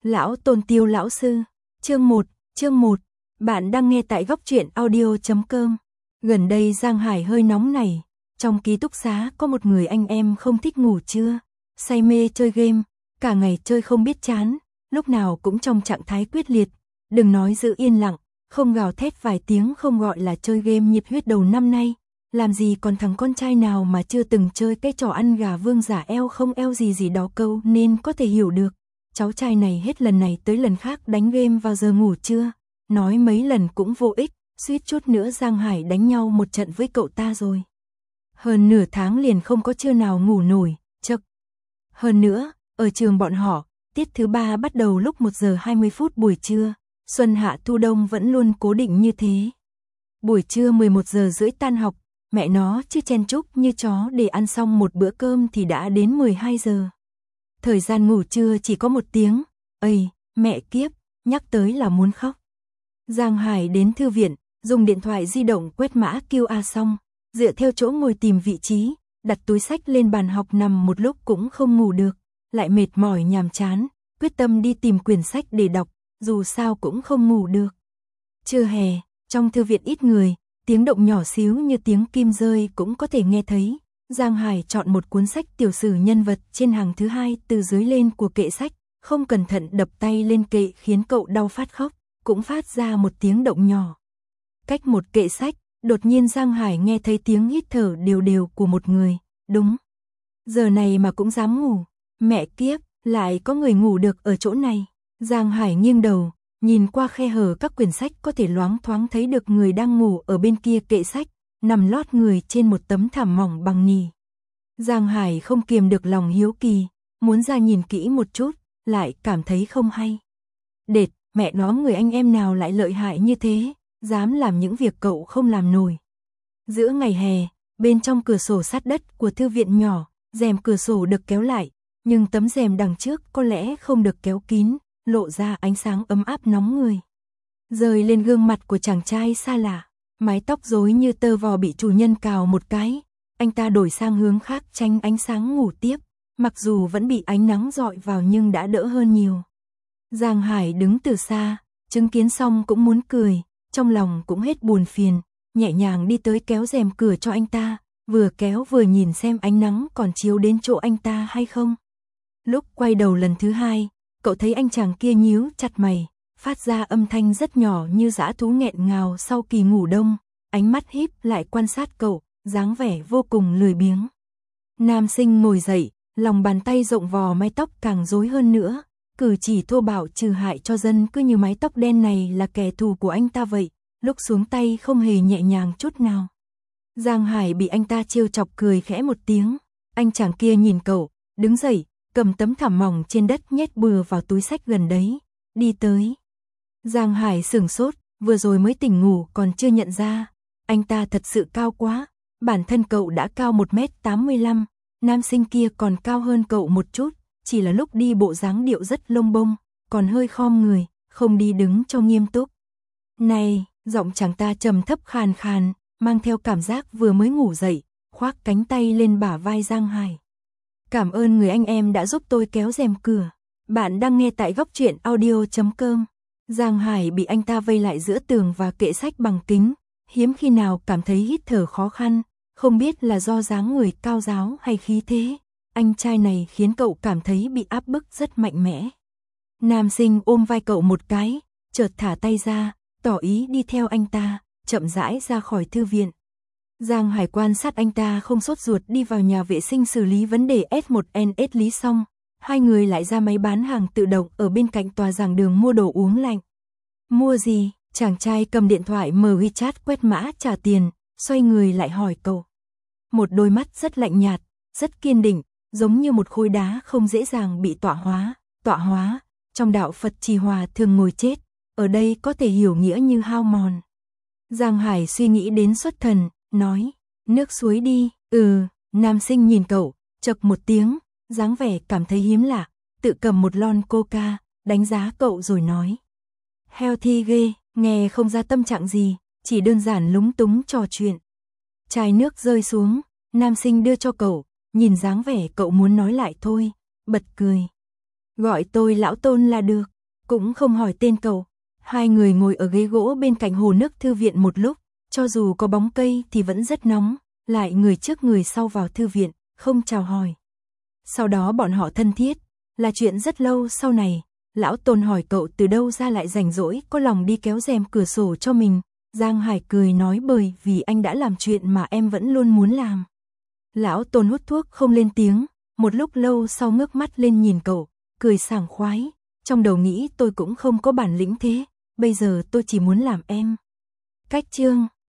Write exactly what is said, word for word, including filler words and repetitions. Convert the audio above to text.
Lão Tôn Tiêu lão sư. Chương một, chương một. Bạn đang nghe tại góc truyện audio chấm com. Gần đây Giang Hải hơi nóng này, trong ký túc xá có một người anh em không thích ngủ trưa, say mê chơi game, cả ngày chơi không biết chán, lúc nào cũng trong trạng thái quyết liệt, đừng nói giữ yên lặng, không gào thét vài tiếng không gọi là chơi game nhiệt huyết đầu năm nay, làm gì còn thằng con trai nào mà chưa từng chơi cái trò ăn gà vương giả eo không eo gì gì đó câu nên có thể hiểu được. Cháu trai này hết lần này tới lần khác đánh game vào giờ ngủ trưa, nói mấy lần cũng vô ích, suýt chút nữa Giang Hải đánh nhau một trận với cậu ta rồi. Hơn nửa tháng liền không có trưa nào ngủ nổi, chậc. Hơn nữa, ở trường bọn họ, tiết thứ ba bắt đầu lúc một giờ hai mươi phút buổi trưa, xuân hạ thu đông vẫn luôn cố định như thế. Buổi trưa mười một giờ rưỡi tan học, mẹ nó chứ chen chúc như chó để ăn xong một bữa cơm thì đã đến mười hai giờ. Thời gian ngủ trưa chỉ có một tiếng, ây, mẹ kiếp, nhắc tới là muốn khóc. Giang Hải đến thư viện, dùng điện thoại di động quét mã quy rờ xong, dựa theo chỗ ngồi tìm vị trí, đặt túi sách lên bàn học nằm một lúc cũng không ngủ được, lại mệt mỏi nhàm chán, quyết tâm đi tìm quyển sách để đọc, dù sao cũng không ngủ được. Trưa hè, trong thư viện ít người, tiếng động nhỏ xíu như tiếng kim rơi cũng có thể nghe thấy. Giang Hải chọn một cuốn sách tiểu sử nhân vật trên hàng thứ hai từ dưới lên của kệ sách, không cẩn thận đập tay lên kệ khiến cậu đau phát khóc, cũng phát ra một tiếng động nhỏ. Cách một kệ sách, đột nhiên Giang Hải nghe thấy tiếng hít thở đều đều của một người, đúng. Giờ này mà cũng dám ngủ, mẹ kiếp, lại có người ngủ được ở chỗ này. Giang Hải nghiêng đầu, nhìn qua khe hở các quyển sách có thể loáng thoáng thấy được người đang ngủ ở bên kia kệ sách, nằm lót người trên một tấm thảm mỏng bằng nỉ. Giang Hải không kiềm được lòng hiếu kỳ, muốn ra nhìn kỹ một chút, lại cảm thấy không hay. Đệt, mẹ nó người anh em nào lại lợi hại như thế, dám làm những việc cậu không làm nổi. Giữa ngày hè, bên trong cửa sổ sát đất của thư viện nhỏ, rèm cửa sổ được kéo lại, nhưng tấm rèm đằng trước có lẽ không được kéo kín, lộ ra ánh sáng ấm áp nóng người. Rơi lên gương mặt của chàng trai xa lạ, mái tóc rối như tơ vò bị chủ nhân cào một cái, anh ta đổi sang hướng khác tránh ánh sáng ngủ tiếp, mặc dù vẫn bị ánh nắng rọi vào nhưng đã đỡ hơn nhiều. Giang Hải đứng từ xa, chứng kiến xong cũng muốn cười, trong lòng cũng hết buồn phiền, nhẹ nhàng đi tới kéo rèm cửa cho anh ta, vừa kéo vừa nhìn xem ánh nắng còn chiếu đến chỗ anh ta hay không. Lúc quay đầu lần thứ hai, cậu thấy anh chàng kia nhíu chặt mày, phát ra âm thanh rất nhỏ như dã thú nghẹn ngào sau kỳ ngủ đông, ánh mắt híp lại quan sát cậu, dáng vẻ vô cùng lười biếng. Nam sinh ngồi dậy, lòng bàn tay rộng vò mái tóc càng rối hơn nữa, cử chỉ thô bạo trừ hại cho dân cứ như mái tóc đen này là kẻ thù của anh ta vậy, lúc xuống tay không hề nhẹ nhàng chút nào. Giang Hải bị anh ta trêu chọc cười khẽ một tiếng, anh chàng kia nhìn cậu, đứng dậy, cầm tấm thảm mỏng trên đất nhét bừa vào túi sách gần đấy, đi tới. Giang Hải sửng sốt, vừa rồi mới tỉnh ngủ còn chưa nhận ra, anh ta thật sự cao quá, bản thân cậu đã cao một mét tám mươi lăm, nam sinh kia còn cao hơn cậu một chút, chỉ là lúc đi bộ dáng điệu rất lông bông, còn hơi khom người, không đi đứng cho nghiêm túc. Này, giọng chàng ta trầm thấp khàn khàn, mang theo cảm giác vừa mới ngủ dậy, khoác cánh tay lên bả vai Giang Hải. Cảm ơn người anh em đã giúp tôi kéo rèm cửa. Bạn đang nghe tại góc truyện audio chấm com. Giang Hải bị anh ta vây lại giữa tường và kệ sách bằng kính, hiếm khi nào cảm thấy hít thở khó khăn, không biết là do dáng người cao ráo hay khí thế. Anh trai này khiến cậu cảm thấy bị áp bức rất mạnh mẽ. Nam sinh ôm vai cậu một cái, chợt thả tay ra, tỏ ý đi theo anh ta, chậm rãi ra khỏi thư viện. Giang Hải quan sát anh ta không sốt ruột đi vào nhà vệ sinh xử lý vấn đề S một N S lý xong, hai người lại ra máy bán hàng tự động ở bên cạnh tòa giảng đường mua đồ uống lạnh. Mua gì? Chàng trai cầm điện thoại mở WeChat quét mã trả tiền, xoay người lại hỏi cậu. Một đôi mắt rất lạnh nhạt, rất kiên định, giống như một khối đá không dễ dàng bị tọa hóa. Tọa hóa, trong đạo Phật Trì Hòa thường ngồi chết, ở đây có thể hiểu nghĩa như hao mòn. Giang Hải suy nghĩ đến xuất thần, nói, nước suối đi, ừ, nam sinh nhìn cậu, chậc một tiếng, dáng vẻ cảm thấy hiếm lạ, tự cầm một lon coca, đánh giá cậu rồi nói. Healthy ghê, nghe không ra tâm trạng gì, chỉ đơn giản lúng túng trò chuyện. Chai nước rơi xuống, nam sinh đưa cho cậu, nhìn dáng vẻ cậu muốn nói lại thôi, bật cười. Gọi tôi lão Tôn là được, cũng không hỏi tên cậu. Hai người ngồi ở ghế gỗ bên cạnh hồ nước thư viện một lúc, cho dù có bóng cây thì vẫn rất nóng, lại người trước người sau vào thư viện, không chào hỏi. Sau đó bọn họ thân thiết, là chuyện rất lâu sau này, lão Tôn hỏi cậu từ đâu ra lại rảnh rỗi có lòng đi kéo rèm cửa sổ cho mình. Giang Hải cười nói bởi vì anh đã làm chuyện mà em vẫn luôn muốn làm. Lão Tôn hút thuốc không lên tiếng, một lúc lâu sau ngước mắt lên nhìn cậu, cười sảng khoái, trong đầu nghĩ tôi cũng không có bản lĩnh thế, bây giờ tôi chỉ muốn làm em. Cách chương